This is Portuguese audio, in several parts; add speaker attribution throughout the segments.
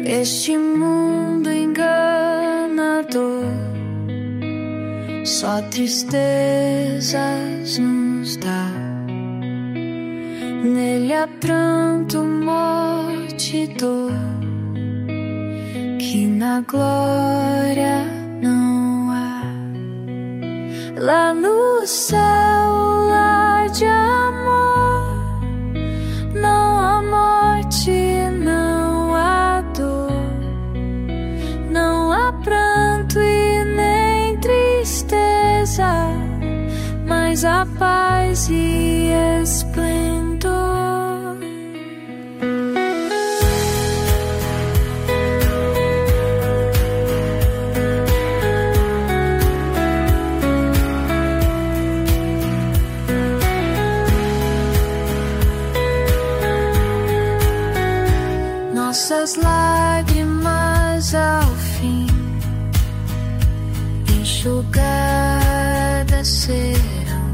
Speaker 1: Este mundo enganador só tristezas nos dá. Nele há pranto, morte e dor, que na glória não há. Lá no céu, lar de amor, não há morte, não há dor, não há pranto e nem tristeza, mas há paz e esplendor. Nossas lágrimas ao fim enxugadas serão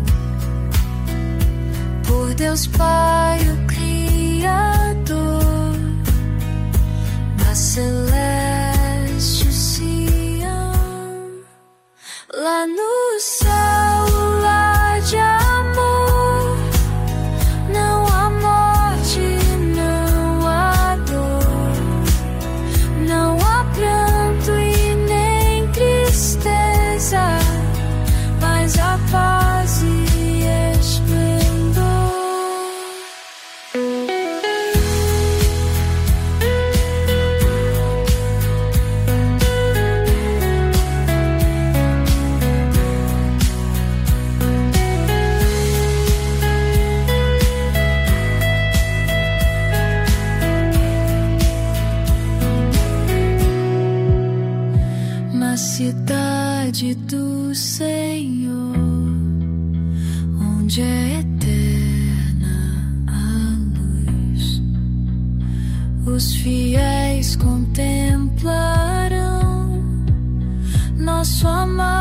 Speaker 1: por Deus Pai, o Criador, na celeste Sião. Lá no céu, lar de amor, não há morte, não há dor, não há pranto e nem tristeza, mas há paz e esplendor. Na cidade do Senhor, onde é eterna a luz, os fiéis contemplarão nosso amado